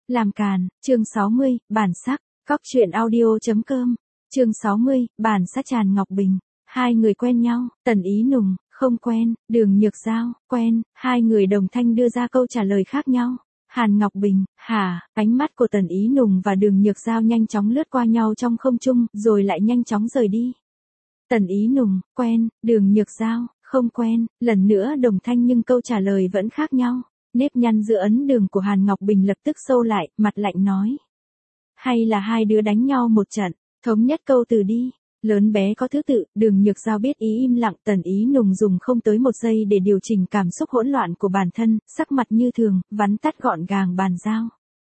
Làm càn, chương 60, bản sắc, cóc truyện audio.com, chương 60, bản sắc Tràn Ngọc Bình. Hai người quen nhau, Tần Ý Nùng, không quen, Đường Nhược Giao, quen, hai người đồng thanh đưa ra câu trả lời khác nhau. Hàn Ngọc Bình, hả, ánh mắt của Tần Ý Nùng và Đường Nhược Giao nhanh chóng lướt qua nhau trong không trung, rồi lại nhanh chóng rời đi. Tần Ý Nùng, quen, Đường Nhược Giao, không quen, lần nữa đồng thanh nhưng câu trả lời vẫn khác nhau. Nếp nhăn giữa ấn đường của Hàn Ngọc Bình lập tức sâu lại, mặt lạnh nói. Hay là hai đứa đánh nhau một trận, thống nhất câu từ đi. Lớn bé có thứ tự, Đường Nhược Giao biết ý im lặng. Tần Ý Nùng dùng không tới một giây để điều chỉnh cảm xúc hỗn loạn của bản thân, sắc mặt như thường, vắn tắt gọn gàng bàn giao.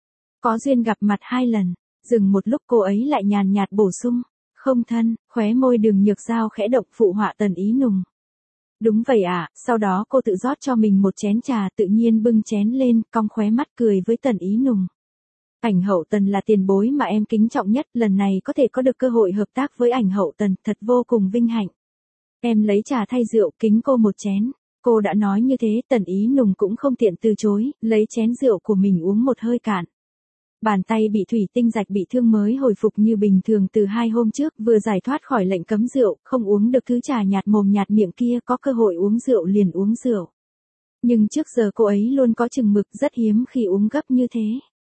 Có duyên gặp mặt 2 lần, dừng một lúc cô ấy lại nhàn nhạt bổ sung. Không thân, khóe môi Đường Nhược Giao khẽ động phụ họa Tần Ý Nùng. Đúng vậy ạ, sau đó cô tự rót cho mình một chén trà, tự nhiên bưng chén lên, cong khóe mắt cười với Tần Ý Nùng. Ảnh Hậu Tần là tiền bối mà em kính trọng nhất, lần này có thể có được cơ hội hợp tác với Ảnh Hậu Tần, thật vô cùng vinh hạnh. Em lấy trà thay rượu, kính cô một chén. Cô đã nói như thế, Tần Ý Nùng cũng không tiện từ chối, lấy chén rượu của mình uống một hơi cạn. Bàn tay bị thủy tinh rạch bị thương mới hồi phục như bình thường từ 2 hôm trước, vừa giải thoát khỏi lệnh cấm rượu, không uống được thứ trà nhạt mồm nhạt miệng kia, có cơ hội uống rượu liền uống rượu. Nhưng trước giờ cô ấy luôn có chừng mực, rất hiếm khi uống gấp như thế.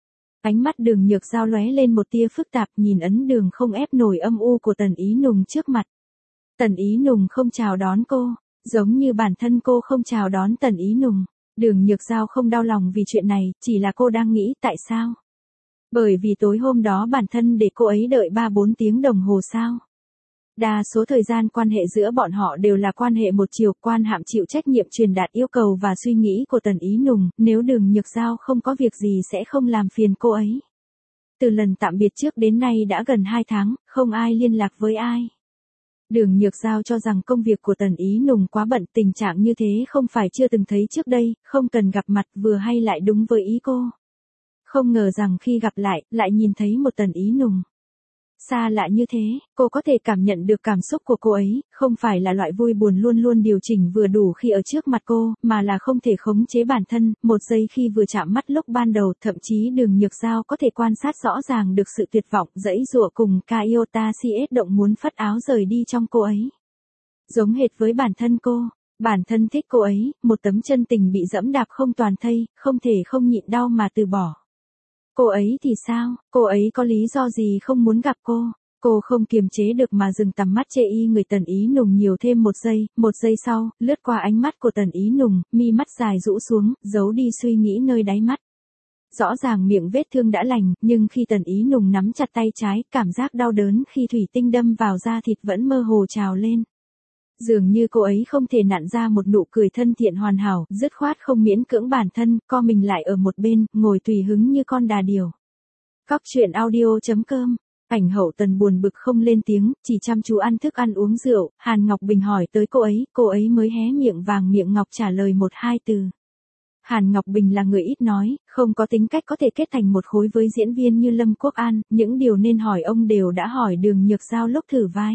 Ánh mắt Đường Nhược Giao lóe lên một tia phức tạp, nhìn ấn đường không ép nổi âm u của Tần Ý Nùng trước mặt. Tần Ý Nùng không chào đón cô, giống như bản thân cô không chào đón Tần Ý Nùng. Đường Nhược Giao không đau lòng vì chuyện này, chỉ là cô đang nghĩ tại sao. Bởi vì tối hôm đó bản thân để cô ấy đợi 3-4 tiếng đồng hồ sao. Đa số thời gian quan hệ giữa bọn họ đều là quan hệ một chiều, quan hạm chịu trách nhiệm truyền đạt yêu cầu và suy nghĩ của Tần Ý Nùng, nếu Đường Nhược Giao không có việc gì sẽ không làm phiền cô ấy. Từ lần tạm biệt trước đến nay đã gần 2 tháng, không ai liên lạc với ai. Đường Nhược Giao cho rằng công việc của Tần Ý Nùng quá bận, tình trạng như thế không phải chưa từng thấy trước đây, không cần gặp mặt vừa hay lại đúng với ý cô. Không ngờ rằng khi gặp lại nhìn thấy một Tần Ý Nùng xa lạ như thế, cô có thể cảm nhận được cảm xúc của cô ấy, không phải là loại vui buồn luôn luôn điều chỉnh vừa đủ khi ở trước mặt cô, mà là không thể khống chế bản thân, một giây khi vừa chạm mắt lúc ban đầu, thậm chí Đường Nhược Giao có thể quan sát rõ ràng được sự tuyệt vọng, giãy giụa cùng Kaiota CS động muốn phất áo rời đi trong cô ấy. Giống hệt với bản thân cô. Bản thân thích cô ấy, một tấm chân tình bị dẫm đạp không toàn thây, không thể không nhịn đau mà từ bỏ. Cô ấy thì sao, cô ấy có lý do gì không muốn gặp cô? Cô không kiềm chế được mà dừng tầm mắt chê y người Tần Ý Nùng nhiều thêm một giây sau, lướt qua ánh mắt của Tần Ý Nùng, mi mắt dài rũ xuống, giấu đi suy nghĩ nơi đáy mắt. Rõ ràng miệng vết thương đã lành, nhưng khi Tần Ý Nùng nắm chặt tay trái, cảm giác đau đớn khi thủy tinh đâm vào da thịt vẫn mơ hồ trào lên. Dường như cô ấy không thể nặn ra một nụ cười thân thiện hoàn hảo, dứt khoát không miễn cưỡng bản thân, co mình lại ở một bên, ngồi tùy hứng như con đà điểu. Cóc truyện audio.com, Ảnh Hậu Tần buồn bực không lên tiếng, chỉ chăm chú ăn thức ăn uống rượu. Hàn Ngọc Bình hỏi tới cô ấy mới hé miệng vàng miệng ngọc trả lời 1-2 từ. Hàn Ngọc Bình là người ít nói, không có tính cách có thể kết thành một khối với diễn viên như Lâm Quốc An, những điều nên hỏi ông đều đã hỏi Đường Nhược Giao lúc thử vai.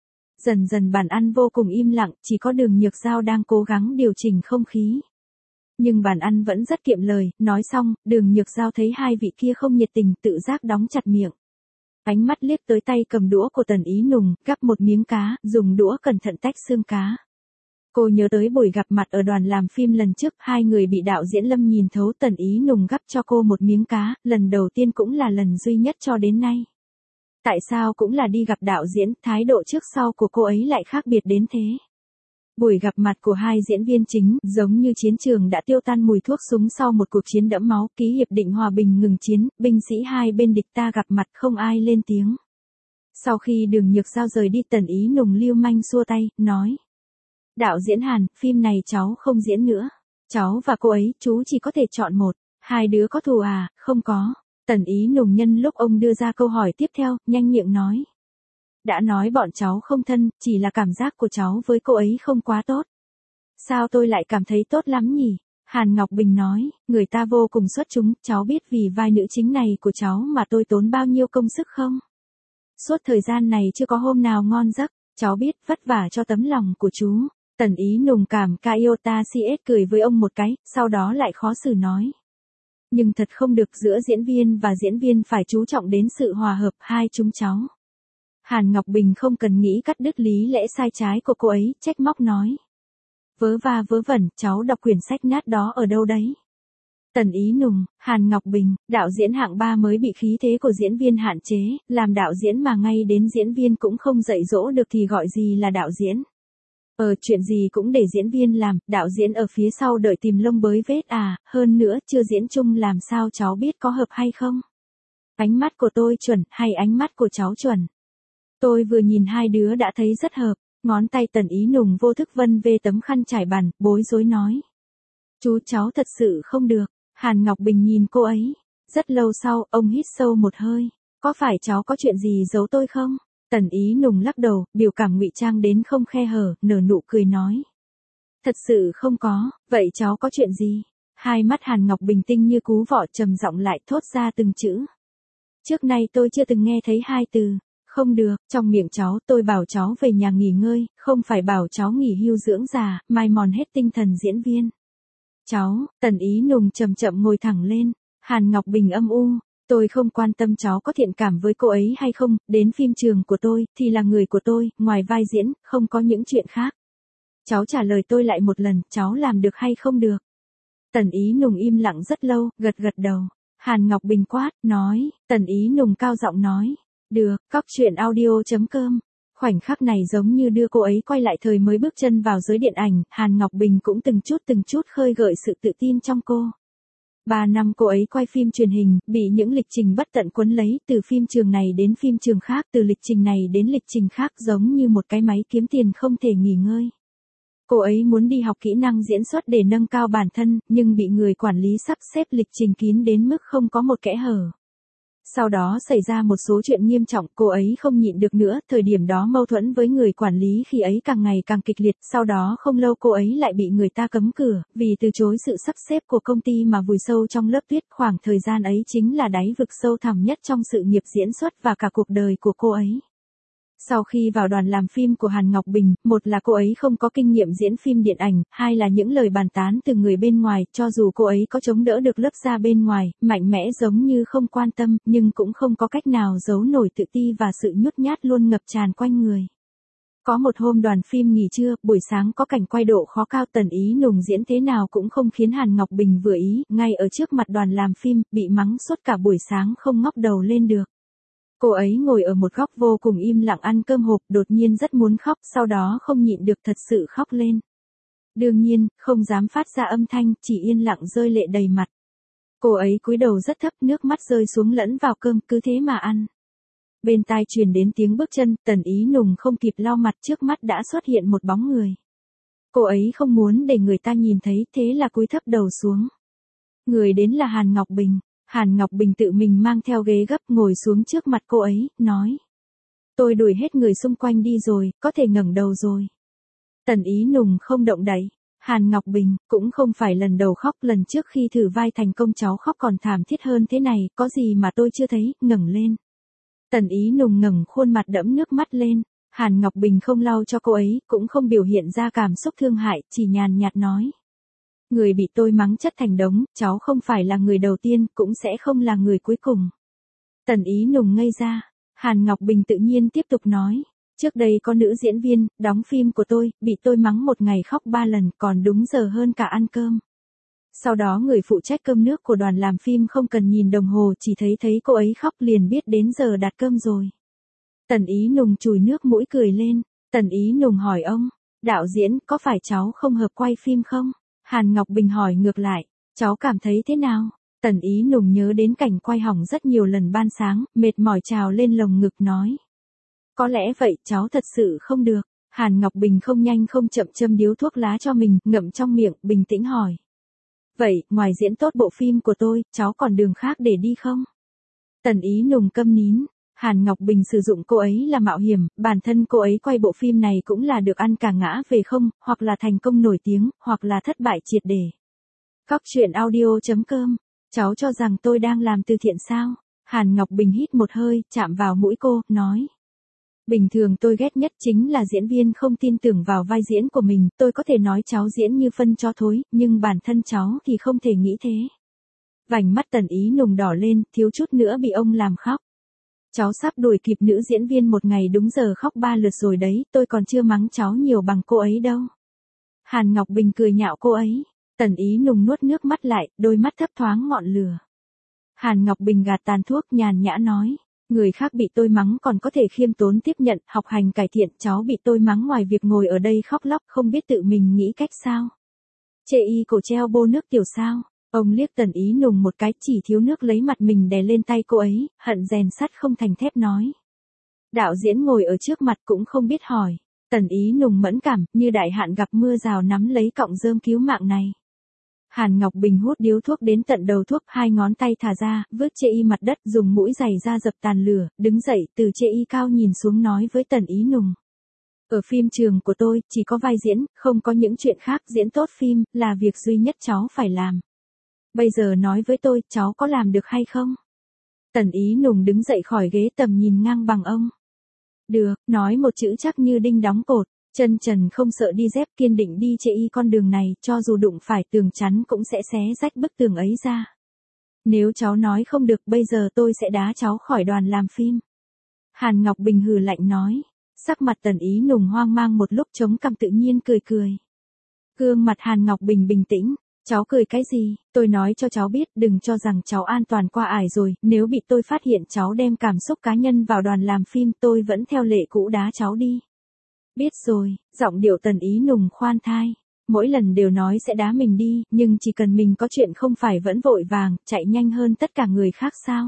Dần dần bàn ăn vô cùng im lặng, chỉ có Đường Nhược Giao đang cố gắng điều chỉnh không khí. Nhưng bàn ăn vẫn rất kiệm lời, nói xong, Đường Nhược Giao thấy hai vị kia không nhiệt tình, tự giác đóng chặt miệng. Ánh mắt liếc tới tay cầm đũa của Tần Ý Nùng, gắp một miếng cá, dùng đũa cẩn thận tách xương cá. Cô nhớ tới buổi gặp mặt ở đoàn làm phim lần trước, hai người bị đạo diễn Lâm nhìn thấu. Tần Ý Nùng gắp cho cô một miếng cá, lần đầu tiên cũng là lần duy nhất cho đến nay. Tại sao cũng là đi gặp đạo diễn, thái độ trước sau của cô ấy lại khác biệt đến thế? Buổi gặp mặt của hai diễn viên chính, giống như chiến trường đã tiêu tan mùi thuốc súng sau một cuộc chiến đẫm máu, ký hiệp định hòa bình ngừng chiến, binh sĩ hai bên địch ta gặp mặt không ai lên tiếng. Sau khi Đường Nhược Giao rời đi, Tần Ý Nùng lưu manh xua tay, nói. Đạo diễn Hàn, phim này cháu không diễn nữa. Cháu và cô ấy, chú chỉ có thể chọn một. Hai đứa có thù à? Không có. Tần Ý Nùng nhân lúc ông đưa ra câu hỏi tiếp theo, nhanh miệng nói. Đã nói bọn cháu không thân, chỉ là cảm giác của cháu với cô ấy không quá tốt. Sao tôi lại cảm thấy tốt lắm nhỉ? Hàn Ngọc Bình nói, người ta vô cùng xuất chúng, cháu biết vì vai nữ chính này của cháu mà tôi tốn bao nhiêu công sức không? Suốt thời gian này chưa có hôm nào ngon giấc, cháu biết vất vả cho tấm lòng của chú. Tần Ý Nùng cảm Kaiota CS cười với ông một cái, sau đó lại khó xử nói. Nhưng thật không được, giữa diễn viên và diễn viên phải chú trọng đến sự hòa hợp hai chúng cháu. Hàn Ngọc Bình không cần nghĩ cắt đứt lý lẽ sai trái của cô ấy, trách móc nói. Vớ va vớ vẩn, cháu đọc quyển sách nát đó ở đâu đấy? Tần Ý Nùng, Hàn Ngọc Bình, đạo diễn hạng 3 mới bị khí thế của diễn viên hạn chế, làm đạo diễn mà ngay đến diễn viên cũng không dạy dỗ được thì gọi gì là đạo diễn. Chuyện gì cũng để diễn viên làm, đạo diễn ở phía sau đợi tìm lông bới vết à, hơn nữa chưa diễn chung làm sao cháu biết có hợp hay không? Ánh mắt của tôi chuẩn, hay ánh mắt của cháu chuẩn? Tôi vừa nhìn hai đứa đã thấy rất hợp, ngón tay Tần Ý Nùng vô thức vân về tấm khăn trải bàn, bối rối nói. Chú cháu thật sự không được. Hàn Ngọc Bình nhìn cô ấy. Rất lâu sau, ông hít sâu một hơi. Có phải cháu có chuyện gì giấu tôi không? Tần Ý Nùng lắc đầu, biểu cảm ngụy trang đến không khe hở, nở nụ cười nói. Thật sự không có, vậy cháu có chuyện gì? Hai mắt Hàn Ngọc Bình tinh như cú vọ trầm giọng lại thốt ra từng chữ. Trước nay tôi chưa từng nghe thấy hai từ. Không được, trong miệng cháu tôi bảo cháu về nhà nghỉ ngơi, không phải bảo cháu nghỉ hưu dưỡng già, mai mòn hết tinh thần diễn viên. Cháu, Tần Ý Nùng chậm chậm ngồi thẳng lên. Hàn Ngọc Bình âm u. Tôi không quan tâm cháu có thiện cảm với cô ấy hay không, đến phim trường của tôi, thì là người của tôi, ngoài vai diễn, không có những chuyện khác. Cháu trả lời tôi lại một lần, cháu làm được hay không được? Tần Ý Nùng im lặng rất lâu, gật gật đầu. Hàn Ngọc Bình quát, nói, Tần Ý Nùng cao giọng nói. Được, cóc truyện audio.com. Khoảnh khắc này giống như đưa cô ấy quay lại thời mới bước chân vào giới điện ảnh, Hàn Ngọc Bình cũng từng chút khơi gợi sự tự tin trong cô. 3 năm cô ấy quay phim truyền hình, bị những lịch trình bất tận quấn lấy, từ phim trường này đến phim trường khác, từ lịch trình này đến lịch trình khác, giống như một cái máy kiếm tiền không thể nghỉ ngơi. Cô ấy muốn đi học kỹ năng diễn xuất để nâng cao bản thân, nhưng bị người quản lý sắp xếp lịch trình kín đến mức không có một kẽ hở. Sau đó xảy ra một số chuyện nghiêm trọng, cô ấy không nhịn được nữa, thời điểm đó mâu thuẫn với người quản lý khi ấy càng ngày càng kịch liệt, sau đó không lâu cô ấy lại bị người ta cấm cửa, vì từ chối sự sắp xếp của công ty mà vùi sâu trong lớp tuyết, khoảng thời gian ấy chính là đáy vực sâu thẳm nhất trong sự nghiệp diễn xuất và cả cuộc đời của cô ấy. Sau khi vào đoàn làm phim của Hàn Ngọc Bình, một là cô ấy không có kinh nghiệm diễn phim điện ảnh, hai là những lời bàn tán từ người bên ngoài, cho dù cô ấy có chống đỡ được lớp da bên ngoài, mạnh mẽ giống như không quan tâm, nhưng cũng không có cách nào giấu nổi tự ti và sự nhút nhát luôn ngập tràn quanh người. Có một hôm đoàn phim nghỉ trưa, buổi sáng có cảnh quay độ khó cao, Tần Ý Nùng diễn thế nào cũng không khiến Hàn Ngọc Bình vừa ý, ngay ở trước mặt đoàn làm phim, bị mắng suốt cả buổi sáng không ngóc đầu lên được. Cô ấy ngồi ở một góc vô cùng im lặng ăn cơm hộp, đột nhiên rất muốn khóc, sau đó không nhịn được thật sự khóc lên. Đương nhiên, không dám phát ra âm thanh, chỉ yên lặng rơi lệ đầy mặt. Cô ấy cúi đầu rất thấp, nước mắt rơi xuống lẫn vào cơm, cứ thế mà ăn. Bên tai truyền đến tiếng bước chân, Tần Ý Nùng không kịp lau mặt, trước mắt đã xuất hiện một bóng người. Cô ấy không muốn để người ta nhìn thấy, thế là cúi thấp đầu xuống. Người đến là Hàn Ngọc Bình. Hàn Ngọc Bình tự mình mang theo ghế gấp ngồi xuống trước mặt cô ấy, nói. Tôi đuổi hết người xung quanh đi rồi, có thể ngẩng đầu rồi. Tần Ý Nùng không động đậy. Hàn Ngọc Bình, cũng không phải lần đầu khóc, lần trước khi thử vai thành công cháu khóc còn thảm thiết hơn thế này, có gì mà tôi chưa thấy, ngẩng lên. Tần Ý Nùng ngẩng khuôn mặt đẫm nước mắt lên. Hàn Ngọc Bình không lau cho cô ấy, cũng không biểu hiện ra cảm xúc thương hại, chỉ nhàn nhạt nói. Người bị tôi mắng chất thành đống, cháu không phải là người đầu tiên, cũng sẽ không là người cuối cùng. Tần Ý Nùng ngây ra. Hàn Ngọc Bình tự nhiên tiếp tục nói. Trước đây có nữ diễn viên, đóng phim của tôi, bị tôi mắng một ngày khóc 3 lần, còn đúng giờ hơn cả ăn cơm. Sau đó người phụ trách cơm nước của đoàn làm phim không cần nhìn đồng hồ, chỉ thấy cô ấy khóc liền biết đến giờ đặt cơm rồi. Tần Ý Nùng chùi nước mũi cười lên. Tần Ý Nùng hỏi ông, đạo diễn, có phải cháu không hợp quay phim không? Hàn Ngọc Bình hỏi ngược lại, cháu cảm thấy thế nào? Tần Ý Nùng nhớ đến cảnh quay hỏng rất nhiều lần ban sáng, mệt mỏi trào lên lồng ngực nói. Có lẽ vậy, cháu thật sự không được. Hàn Ngọc Bình không nhanh không chậm châm điếu thuốc lá cho mình, ngậm trong miệng, bình tĩnh hỏi. Vậy, ngoài diễn tốt bộ phim của tôi, cháu còn đường khác để đi không? Tần Ý Nùng câm nín. Hàn Ngọc Bình sử dụng cô ấy là mạo hiểm, bản thân cô ấy quay bộ phim này cũng là được ăn cả ngã về không, hoặc là thành công nổi tiếng, hoặc là thất bại triệt để. Cóc truyện audio.com. Cháu cho rằng tôi đang làm từ thiện sao? Hàn Ngọc Bình hít một hơi, chạm vào mũi cô, nói. Bình thường tôi ghét nhất chính là diễn viên không tin tưởng vào vai diễn của mình, tôi có thể nói cháu diễn như phân cho thối, nhưng bản thân cháu thì không thể nghĩ thế. Vành mắt Tần Ý Nùng đỏ lên, thiếu chút nữa bị ông làm khóc. Cháu sắp đuổi kịp nữ diễn viên một ngày đúng giờ khóc 3 lượt rồi đấy, tôi còn chưa mắng cháu nhiều bằng cô ấy đâu. Hàn Ngọc Bình cười nhạo cô ấy. Tần Ý Nùng nuốt nước mắt lại, đôi mắt thấp thoáng ngọn lửa. Hàn Ngọc Bình gạt tàn thuốc nhàn nhã nói. Người khác bị tôi mắng còn có thể khiêm tốn tiếp nhận, học hành cải thiện, cháu bị tôi mắng ngoài việc ngồi ở đây khóc lóc không biết tự mình nghĩ cách sao. Chê y cổ treo bô nước tiểu sao. Ông liếc Tần Ý Nùng một cái, chỉ thiếu nước lấy mặt mình đè lên tay cô ấy, hận rèn sắt không thành thép nói. Đạo diễn ngồi ở trước mặt cũng không biết hỏi. Tần Ý Nùng mẫn cảm, như đại hạn gặp mưa rào nắm lấy cọng rơm cứu mạng này. Hàn Ngọc Bình hút điếu thuốc đến tận đầu thuốc, 2 ngón tay thả ra, vứt chê y mặt đất, dùng mũi giày ra dập tàn lửa, đứng dậy từ chê y cao nhìn xuống nói với Tần Ý Nùng. Ở phim trường của tôi, chỉ có vai diễn, không có những chuyện khác, diễn tốt phim, là việc duy nhất cháu phải làm. Bây giờ nói với tôi, cháu có làm được hay không? Tần Ý Nùng đứng dậy khỏi ghế, tầm nhìn ngang bằng ông. Được, nói một chữ chắc như đinh đóng cột, chân trần không sợ đi dép, kiên định đi chê y con đường này, cho dù đụng phải tường chắn cũng sẽ xé rách bức tường ấy ra. Nếu cháu nói không được, bây giờ tôi sẽ đá cháu khỏi đoàn làm phim. Hàn Ngọc Bình hừ lạnh nói. Sắc mặt Tần Ý Nùng hoang mang một lúc, chống cằm tự nhiên cười cười. Gương mặt Hàn Ngọc Bình bình tĩnh. Cháu cười cái gì, tôi nói cho cháu biết, đừng cho rằng cháu an toàn qua ải rồi, nếu bị tôi phát hiện cháu đem cảm xúc cá nhân vào đoàn làm phim, tôi vẫn theo lệ cũ đá cháu đi. Biết rồi, giọng điệu Tần Ý Nùng khoan thai. Mỗi lần đều nói sẽ đá mình đi, nhưng chỉ cần mình có chuyện không phải vẫn vội vàng, chạy nhanh hơn tất cả người khác sao?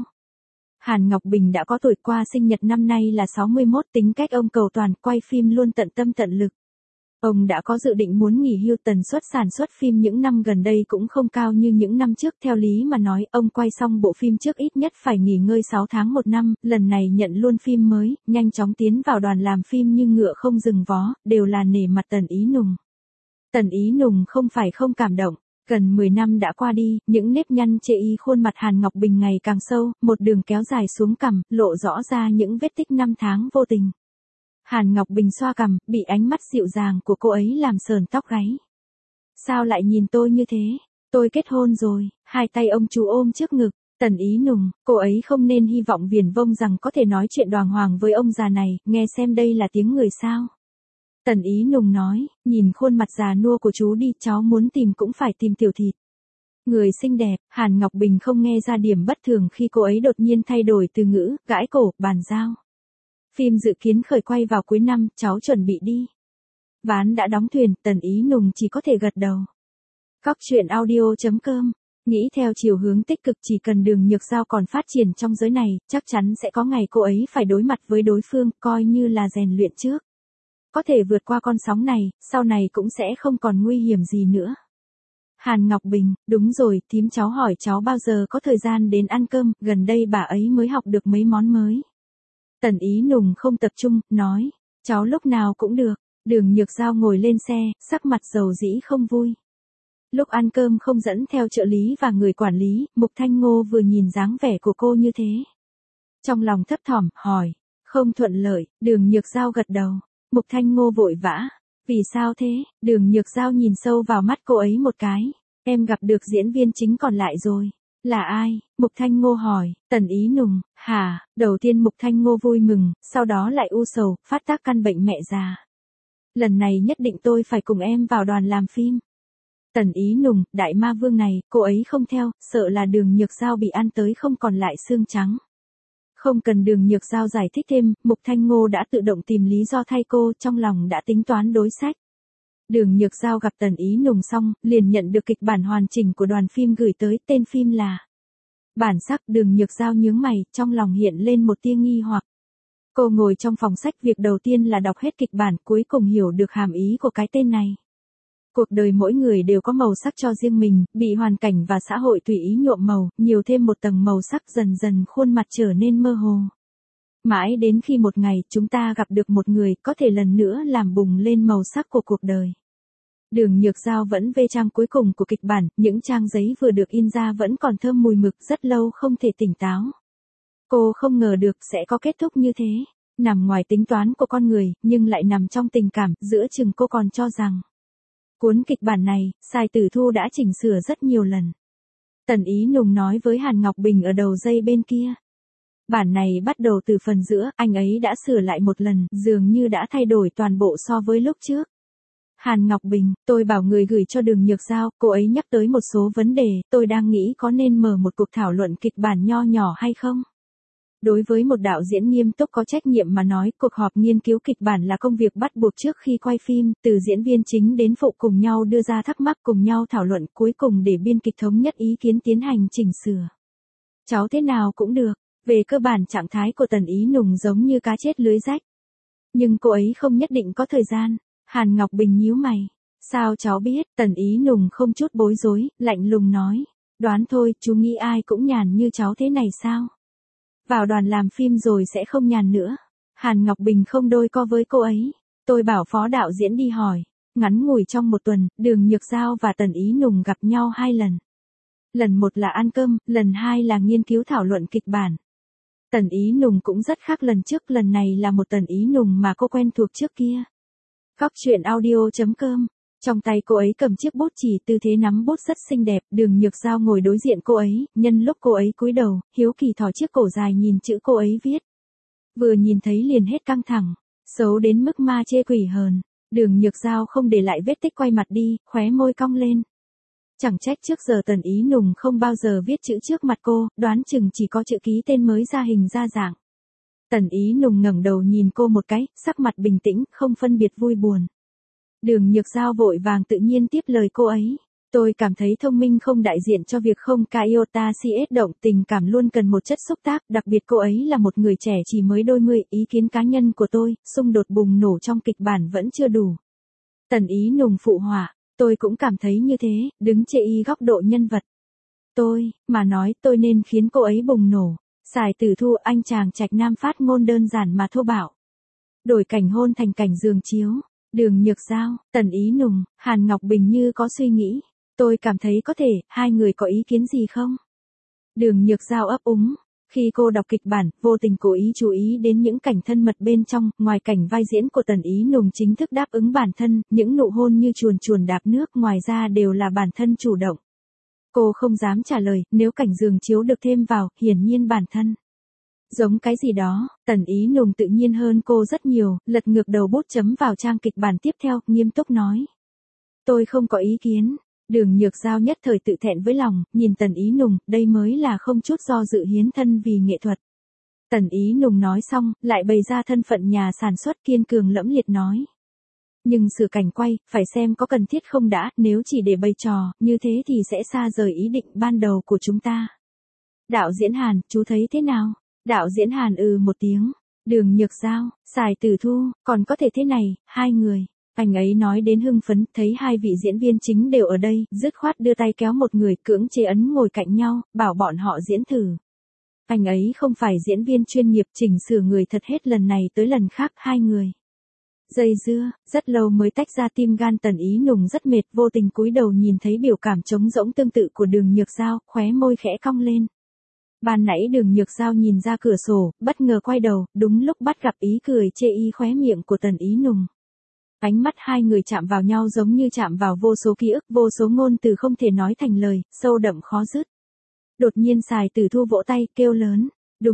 Hàn Ngọc Bình đã có tuổi, qua sinh nhật năm nay là 61, tính cách ông cầu toàn, quay phim luôn tận tâm tận lực. Ông đã có dự định muốn nghỉ hưu, tần suất sản xuất phim những năm gần đây cũng không cao như những năm trước, theo lý mà nói, ông quay xong bộ phim trước ít nhất phải nghỉ ngơi 6 tháng 1 năm, lần này nhận luôn phim mới, nhanh chóng tiến vào đoàn làm phim như ngựa không dừng vó, đều là nể mặt Tần Ý Nùng. Tần Ý Nùng không phải không cảm động. Gần 10 năm đã qua đi, những nếp nhăn chê y khuôn mặt Hàn Ngọc Bình ngày càng sâu, một đường kéo dài xuống cằm, lộ rõ ra những vết tích năm tháng vô tình. Hàn Ngọc Bình xoa cằm, bị ánh mắt dịu dàng của cô ấy làm sờn tóc gáy. Sao lại nhìn tôi như thế? Tôi kết hôn rồi, hai tay ông chú ôm trước ngực. Tần Ý Nùng, cô ấy không nên hy vọng viển vông rằng có thể nói chuyện đoàng hoàng với ông già này, nghe xem đây là tiếng người sao. Tần Ý Nùng nói, nhìn khuôn mặt già nua của chú đi, cháu muốn tìm cũng phải tìm tiểu thịt. Người xinh đẹp, Hàn Ngọc Bình không nghe ra điểm bất thường khi cô ấy đột nhiên thay đổi từ ngữ, gãi cổ, bàn giao. Phim dự kiến khởi quay vào cuối năm, cháu chuẩn bị đi. Ván đã đóng thuyền, Tần Ý Nùng chỉ có thể gật đầu. Cóc truyện audio.com, nghĩ theo chiều hướng tích cực, chỉ cần Đường Nhược Giao còn phát triển trong giới này, chắc chắn sẽ có ngày cô ấy phải đối mặt với đối phương, coi như là rèn luyện trước. Có thể vượt qua con sóng này, sau này cũng sẽ không còn nguy hiểm gì nữa. Hàn Ngọc Bình, đúng rồi, thím cháu hỏi cháu bao giờ có thời gian đến ăn cơm, gần đây bà ấy mới học được mấy món mới. Tần Ý Nùng không tập trung, nói, cháu lúc nào cũng được. Đường Nhược Giao ngồi lên xe, sắc mặt dầu dĩ không vui. Lúc ăn cơm không dẫn theo trợ lý và người quản lý, Mục Thanh Ngô vừa nhìn dáng vẻ của cô như thế. Trong lòng thấp thỏm, hỏi, không thuận lợi, Đường Nhược Giao gật đầu. Mục Thanh Ngô vội vã, vì sao thế? Đường Nhược Giao nhìn sâu vào mắt cô ấy một cái, em gặp được diễn viên chính còn lại rồi. Là ai? Mục Thanh Ngô hỏi. Tần Ý Nùng. Hả? Đầu tiên Mục Thanh Ngô vui mừng, sau đó lại u sầu, phát tác căn bệnh mẹ già. Lần này nhất định tôi phải cùng em vào đoàn làm phim. Tần Ý Nùng, đại ma vương này, cô ấy không theo, sợ là Đường Nhược Giao bị ăn tới không còn lại xương trắng. Không cần Đường Nhược Giao giải thích thêm, Mục Thanh Ngô đã tự động tìm lý do thay cô, trong lòng đã tính toán đối sách. Đường Nhược Giao gặp Tần Ý Nùng xong, liền nhận được kịch bản hoàn chỉnh của đoàn phim gửi tới, tên phim là Bản Sắc. Đường Nhược Giao nhướng mày, trong lòng hiện lên một tia nghi hoặc. Cô ngồi trong phòng sách, việc đầu tiên là đọc hết kịch bản, cuối cùng hiểu được hàm ý của cái tên này. Cuộc đời mỗi người đều có màu sắc cho riêng mình, bị hoàn cảnh và xã hội tùy ý nhuộm màu, nhiều thêm một tầng màu sắc, dần dần khuôn mặt trở nên mơ hồ. Mãi đến khi một ngày chúng ta gặp được một người có thể lần nữa làm bùng lên màu sắc của cuộc đời. Đường Nhược Giao vẫn về trang cuối cùng của kịch bản, những trang giấy vừa được in ra vẫn còn thơm mùi mực, rất lâu không thể tỉnh táo. Cô không ngờ được sẽ có kết thúc như thế, nằm ngoài tính toán của con người, nhưng lại nằm trong tình cảm, giữa chừng cô còn cho rằng cuốn kịch bản này, Sai Tử Thu đã chỉnh sửa rất nhiều lần. Tần Ý Nùng nói với Hàn Ngọc Bình ở đầu dây bên kia. Bản này bắt đầu từ phần giữa, anh ấy đã sửa lại một lần, dường như đã thay đổi toàn bộ so với lúc trước. Hàn Ngọc Bình, tôi bảo người gửi cho Đường Nhược Giao, cô ấy nhắc tới một số vấn đề, tôi đang nghĩ có nên mở một cuộc thảo luận kịch bản nho nhỏ hay không? Đối với một đạo diễn nghiêm túc có trách nhiệm mà nói, cuộc họp nghiên cứu kịch bản là công việc bắt buộc trước khi quay phim, từ diễn viên chính đến phụ cùng nhau đưa ra thắc mắc cùng nhau thảo luận cuối cùng để biên kịch thống nhất ý kiến tiến hành chỉnh sửa. Cháu thế nào cũng được, về cơ bản trạng thái của Tần Ý Nùng giống như cá chết lưới rách. Nhưng cô ấy không nhất định có thời gian. Hàn Ngọc Bình nhíu mày. Sao cháu biết? Tần Ý Nùng không chút bối rối, lạnh lùng nói. Đoán thôi, chú nghĩ ai cũng nhàn như cháu thế này sao? Vào đoàn làm phim rồi sẽ không nhàn nữa. Hàn Ngọc Bình không đôi co với cô ấy. Tôi bảo phó đạo diễn đi hỏi. Ngắn ngủi trong một tuần, Đường Nhược Giao và Tần Ý Nùng gặp nhau 2 lần. Lần 1 là ăn cơm, lần 2 là nghiên cứu thảo luận kịch bản. Tần Ý Nùng cũng rất khác lần trước, lần này là một Tần Ý Nùng mà cô quen thuộc trước kia. Góc truyện audio.com. Trong tay cô ấy cầm chiếc bút chì, tư thế nắm bút rất xinh đẹp, Đường Nhược Giao ngồi đối diện cô ấy, nhân lúc cô ấy cúi đầu, hiếu kỳ thò chiếc cổ dài nhìn chữ cô ấy viết. Vừa nhìn thấy liền hết căng thẳng, xấu đến mức ma chê quỷ hờn. Đường Nhược Giao không để lại vết tích quay mặt đi, khóe môi cong lên. Chẳng trách trước giờ Tần Ý Nùng không bao giờ viết chữ trước mặt cô, đoán chừng chỉ có chữ ký tên mới ra hình ra dạng. Tần Ý Nùng ngẩng đầu nhìn cô một cái, sắc mặt bình tĩnh, không phân biệt vui buồn. Đường Nhược Giao vội vàng tự nhiên tiếp lời cô ấy. Tôi cảm thấy thông minh không đại diện cho việc không iota CS động tình cảm luôn cần một chất xúc tác, đặc biệt cô ấy là một người trẻ chỉ mới đôi mươi, ý kiến cá nhân của tôi, xung đột bùng nổ trong kịch bản vẫn chưa đủ. Tần Ý Nùng phụ họa, tôi cũng cảm thấy như thế, đứng chê y góc độ nhân vật. Mà nói tôi nên khiến cô ấy bùng nổ. Sài Tử Thu, anh chàng trạch nam phát ngôn đơn giản mà thô bạo. Đổi cảnh hôn thành cảnh giường chiếu. Đường Nhược Giao, Tần Ý Nùng, Hàn Ngọc Bình như có suy nghĩ. Tôi cảm thấy có thể, hai người có ý kiến gì không? Đường Nhược Giao ấp úng. Khi cô đọc kịch bản, vô tình cố ý chú ý đến những cảnh thân mật bên trong, ngoài cảnh vai diễn của Tần Ý Nùng chính thức đáp ứng bản thân, những nụ hôn như chuồn chuồn đạp nước ngoài ra đều là bản thân chủ động. Cô không dám trả lời, nếu cảnh giường chiếu được thêm vào, hiển nhiên bản thân. Giống cái gì đó, Tần Ý Nùng tự nhiên hơn cô rất nhiều, lật ngược đầu bút chấm vào trang kịch bản tiếp theo, nghiêm túc nói. Tôi không có ý kiến. Đường Nhược Giao nhất thời tự thẹn với lòng, nhìn Tần Ý Nùng, đây mới là không chút do dự hiến thân vì nghệ thuật. Tần Ý Nùng nói xong, lại bày ra thân phận nhà sản xuất kiên cường lẫm liệt nói. Nhưng sửa cảnh quay, phải xem có cần thiết không đã, nếu chỉ để bày trò, như thế thì sẽ xa rời ý định ban đầu của chúng ta. Đạo diễn Hàn, chú thấy thế nào? Đạo diễn Hàn một tiếng. Đường Nhược Giao, Sài Tử Thu, còn có thể thế này, hai người. Anh ấy nói đến hưng phấn, thấy hai vị diễn viên chính đều ở đây, dứt khoát đưa tay kéo một người, cưỡng chế ấn ngồi cạnh nhau, bảo bọn họ diễn thử. Anh ấy không phải diễn viên chuyên nghiệp, chỉnh sửa người thật hết lần này tới lần khác, hai người. Dây dưa, rất lâu mới tách ra, tim gan Tần Ý Nùng rất mệt, vô tình cúi đầu nhìn thấy biểu cảm trống rỗng tương tự của Đường Nhược Giao, khóe môi khẽ cong lên. Ban nãy Đường Nhược Giao nhìn ra cửa sổ, bất ngờ quay đầu, đúng lúc bắt gặp ý cười chê y khóe miệng của Tần Ý Nùng. Ánh mắt hai người chạm vào nhau giống như chạm vào vô số ký ức, vô số ngôn từ không thể nói thành lời, sâu đậm khó dứt. Đột nhiên Sài Tử Thu vỗ tay, kêu lớn.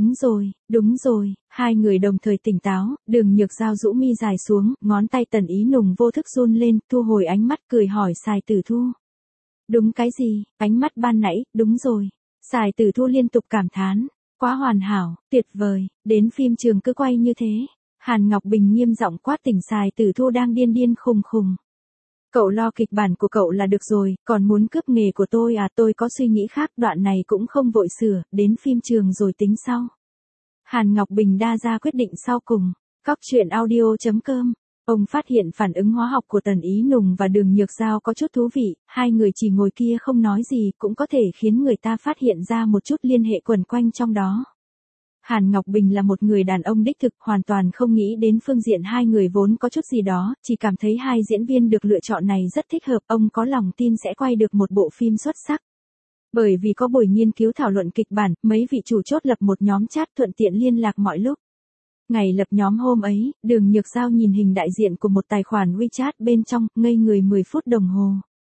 Đúng rồi, hai người đồng thời tỉnh táo, Đường Nhược Giao rũ mi dài xuống, ngón tay Tần Ý Nùng vô thức run lên, thu hồi ánh mắt cười hỏi Sài Tử Thu. Đúng cái gì? Ánh mắt ban nãy, đúng rồi. Sài Tử Thu liên tục cảm thán, quá hoàn hảo, tuyệt vời, đến phim trường cứ quay như thế. Hàn Ngọc Bình nghiêm giọng quát tỉnh Sài Tử Thu đang điên điên khùng khùng. Cậu lo kịch bản của cậu là được rồi, còn muốn cướp nghề của tôi à? Tôi có suy nghĩ khác, đoạn này cũng không vội sửa, đến phim trường rồi tính sau. Hàn Ngọc Bình đa ra quyết định sau cùng. Góc truyện audio.com. Ông phát hiện phản ứng hóa học của Tần Ý Nùng và Đường Nhược Giao có chút thú vị, hai người chỉ ngồi kia không nói gì cũng có thể khiến người ta phát hiện ra một chút liên hệ quẩn quanh trong đó. Hàn Ngọc Bình là một người đàn ông đích thực, hoàn toàn không nghĩ đến phương diện hai người vốn có chút gì đó, chỉ cảm thấy hai diễn viên được lựa chọn này rất thích hợp, ông có lòng tin sẽ quay được một bộ phim xuất sắc. Bởi vì có buổi nghiên cứu thảo luận kịch bản, mấy vị chủ chốt lập một nhóm chat thuận tiện liên lạc mọi lúc. Ngày lập nhóm hôm ấy, Đường Nhược Giao nhìn hình đại diện của một tài khoản WeChat bên trong, ngây người 10 phút đồng hồ.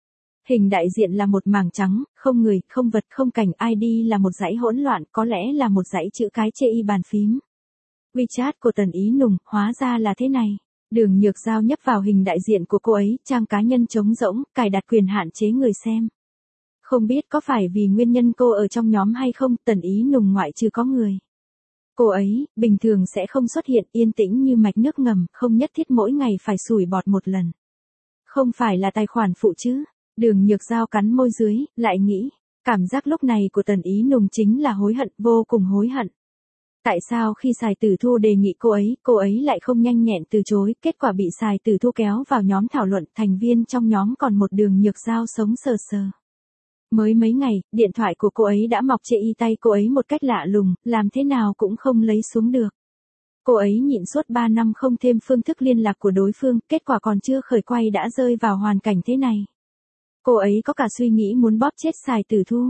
Hình đại diện là một mảng trắng, không người, không vật, không cảnh. ID là một dãy hỗn loạn, có lẽ là một dãy chữ cái chê y bàn phím. WeChat của Tần Ý Nùng, hóa ra là thế này. Đường Nhược Giao nhấp vào hình đại diện của cô ấy, trang cá nhân trống rỗng, cài đặt quyền hạn chế người xem. Không biết có phải vì nguyên nhân cô ở trong nhóm hay không, Tần Ý Nùng ngoại trừ có người. Cô ấy, bình thường sẽ không xuất hiện, yên tĩnh như mạch nước ngầm, không nhất thiết mỗi ngày phải sủi bọt một lần. Không phải là tài khoản phụ chứ. Đường Nhược Giao cắn môi dưới, lại nghĩ. Cảm giác lúc này của Tần Ý Nùng chính là hối hận, vô cùng hối hận. Tại sao khi Sài Tử Thu đề nghị cô ấy lại không nhanh nhẹn từ chối, kết quả bị Sài Tử Thu kéo vào nhóm thảo luận, thành viên trong nhóm còn một Đường Nhược Giao sống sờ sờ. Mới mấy ngày, điện thoại của cô ấy đã mọc chê y tay cô ấy một cách lạ lùng, làm thế nào cũng không lấy xuống được. Cô ấy nhịn suốt 3 năm không thêm phương thức liên lạc của đối phương, kết quả còn chưa khởi quay đã rơi vào hoàn cảnh thế này. Cô ấy có cả suy nghĩ muốn bóp chết Sài Tử Thu.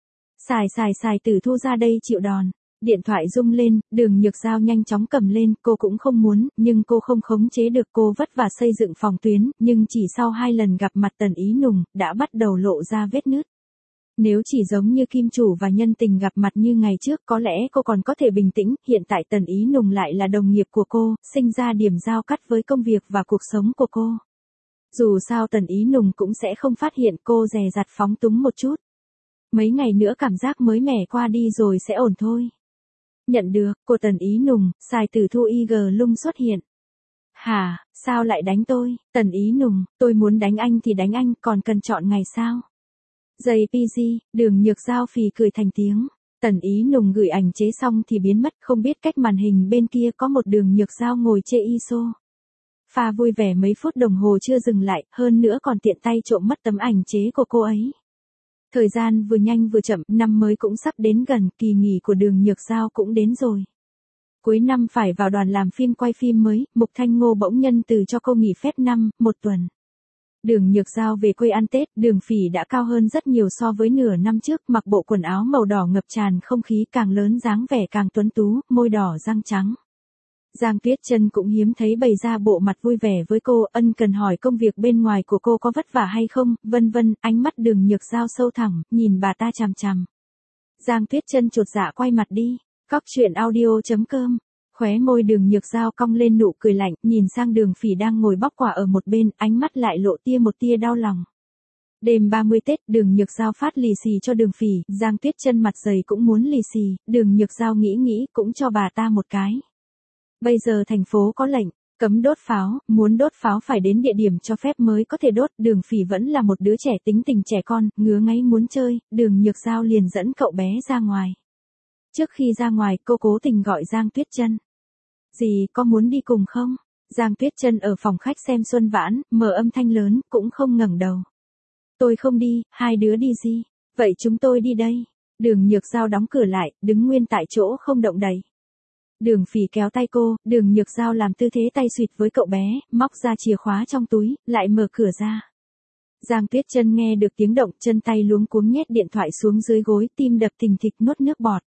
Sài Tử Thu ra đây chịu đòn. Điện thoại rung lên, Đường Nhược Giao nhanh chóng cầm lên, cô cũng không muốn, nhưng cô không khống chế được, cô vất vả xây dựng phòng tuyến, nhưng chỉ sau 2 lần gặp mặt Tần Ý Nùng, đã bắt đầu lộ ra vết nứt. Nếu chỉ giống như kim chủ và nhân tình gặp mặt như ngày trước có lẽ cô còn có thể bình tĩnh, hiện tại Tần Ý Nùng lại là đồng nghiệp của cô, sinh ra điểm giao cắt với công việc và cuộc sống của cô. Dù sao Tần Ý Nùng cũng sẽ không phát hiện cô dè dặt phóng túng một chút. Mấy ngày nữa cảm giác mới mẻ qua đi rồi sẽ ổn thôi. Nhận được, của Tần Ý Nùng, Sài Tử Thu IG lung xuất hiện. Hả, sao lại đánh tôi? Tần Ý Nùng, tôi muốn đánh anh thì đánh anh, còn cần chọn ngày sao? JPG, Đường Nhược Giao phì cười thành tiếng. Tần Ý Nùng gửi ảnh chế xong thì biến mất, không biết cách màn hình bên kia có một Đường Nhược Giao ngồi chê ISO. Pha vui vẻ mấy phút đồng hồ chưa dừng lại, hơn nữa còn tiện tay trộm mất tấm ảnh chế của cô ấy. Thời gian vừa nhanh vừa chậm, năm mới cũng sắp đến gần, kỳ nghỉ của Đường Nhược Giao cũng đến rồi. Cuối năm phải vào đoàn làm phim quay phim mới, Mục Thanh Ngô bỗng nhân từ cho cô nghỉ phép 1 tuần. Đường Nhược Giao về quê ăn Tết, Đường Phỉ đã cao hơn rất nhiều so với nửa năm trước, mặc bộ quần áo màu đỏ ngập tràn không khí càng lớn dáng vẻ càng tuấn tú, môi đỏ răng trắng. Giang Tuyết Chân cũng hiếm thấy bày ra bộ mặt vui vẻ với cô, ân cần hỏi công việc bên ngoài của cô có vất vả hay không, vân vân, ánh mắt Đường Nhược Giao sâu thẳm, nhìn bà ta chằm chằm. Giang Tuyết Chân chột dạ quay mặt đi. Cóc truyện audio.com. Khóe môi Đường Nhược Giao cong lên nụ cười lạnh, nhìn sang Đường Phỉ đang ngồi bóc quả ở một bên, ánh mắt lại lộ một tia đau lòng. Đêm 30 Tết, Đường Nhược Giao phát lì xì cho Đường Phỉ, Giang Tuyết Chân mặt dày cũng muốn lì xì, Đường Nhược Giao nghĩ cũng cho bà ta một cái. Bây giờ thành phố có lệnh cấm đốt pháo, muốn đốt pháo phải đến địa điểm cho phép mới có thể đốt, Đường Phỉ vẫn là một đứa trẻ tính tình trẻ con, ngứa ngáy muốn chơi, Đường Nhược Giao liền dẫn cậu bé ra ngoài. Trước khi ra ngoài, cô cố tình gọi Giang Tuyết Chân. Dì có muốn đi cùng không? Giang Tuyết Chân ở phòng khách xem Xuân Vãn, mở âm thanh lớn, cũng không ngẩng đầu. Tôi không đi, hai đứa đi gì? Vậy chúng tôi đi đây. Đường Nhược Giao đóng cửa lại, đứng nguyên tại chỗ không động đậy. Đường Phỉ kéo tay cô, Đường Nhược Giao làm tư thế tay xuyệt với cậu bé, móc ra chìa khóa trong túi, lại mở cửa ra. Giang Tuyết Chân nghe được tiếng động, chân tay luống cuống nhét điện thoại xuống dưới gối, tim đập thình thịch nuốt nước bọt.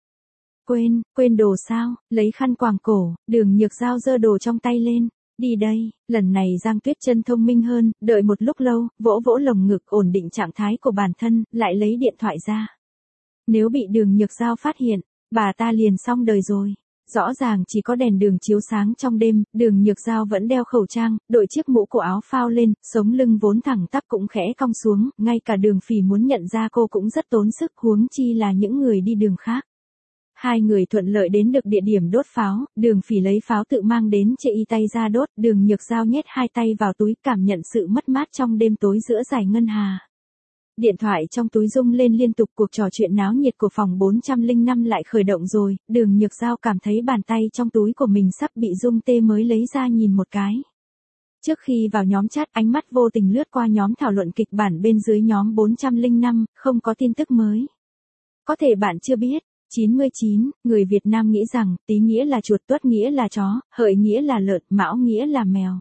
Quên đồ sao, lấy khăn quàng cổ, Đường Nhược Giao giơ đồ trong tay lên. Đi đây, lần này Giang Tuyết Chân thông minh hơn, đợi một lúc lâu, vỗ lồng ngực ổn định trạng thái của bản thân, lại lấy điện thoại ra. Nếu bị Đường Nhược Giao phát hiện, bà ta liền xong đời rồi. Rõ ràng chỉ có đèn đường chiếu sáng trong đêm, Đường Nhược Giao vẫn đeo khẩu trang, đội chiếc mũ cổ áo phao lên, sống lưng vốn thẳng tắp cũng khẽ cong xuống, ngay cả Đường Phỉ muốn nhận ra cô cũng rất tốn sức, huống chi là những người đi đường khác. Hai người thuận lợi đến được địa điểm đốt pháo, Đường Phỉ lấy pháo tự mang đến chệ y tay ra đốt, Đường Nhược Giao nhét hai tay vào túi cảm nhận sự mất mát trong đêm tối giữa dải ngân hà. Điện thoại trong túi rung lên liên tục, cuộc trò chuyện náo nhiệt của phòng 405 lại khởi động rồi, Đường Nhược Giao cảm thấy bàn tay trong túi của mình sắp bị rung tê mới lấy ra nhìn một cái. Trước khi vào nhóm chat, ánh mắt vô tình lướt qua nhóm thảo luận kịch bản bên dưới nhóm 405, không có tin tức mới. Có thể bạn chưa biết. 99, người Việt Nam nghĩ rằng, Tý nghĩa là chuột, Tuất nghĩa là chó, Hợi nghĩa là lợn, Mão nghĩa là mèo.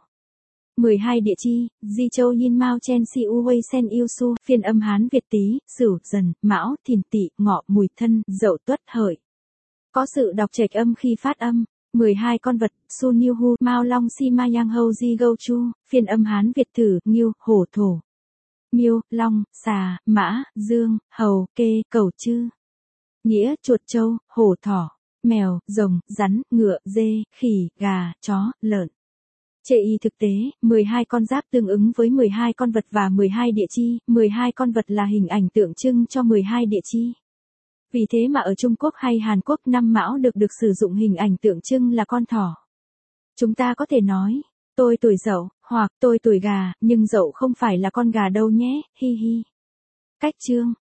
12 địa chi, Di Châu Yin Mao Chen Si U Wei Sen Yêu Su, phiên âm Hán Việt Tý, Sửu, Dần, Mão, Thìn, Tỵ, Ngọ, Mùi, Thân, Dậu, Tuất, Hợi. Có sự đọc chệch âm khi phát âm. 12 con vật, Su Niu Hu, Mao Long Si Ma Yang Hou Di Gou Chu, phiên âm Hán Việt Thử, Nghiêu, Hổ, Thổ. miêu, long, xà, mã, dương, hầu, kê, cẩu trư. Nghĩa chuột trâu, hổ thỏ, mèo, rồng, rắn, ngựa, dê, khỉ, gà, chó, lợn. Chê y thực tế, 12 con giáp tương ứng với 12 con vật và 12 địa chi, 12 con vật là hình ảnh tượng trưng cho 12 địa chi. Vì thế mà ở Trung Quốc hay Hàn Quốc năm Mão được sử dụng hình ảnh tượng trưng là con thỏ. Chúng ta có thể nói, tôi tuổi Dậu, hoặc tôi tuổi Gà, nhưng Dậu không phải là con gà đâu nhé, hi hi. Cách chương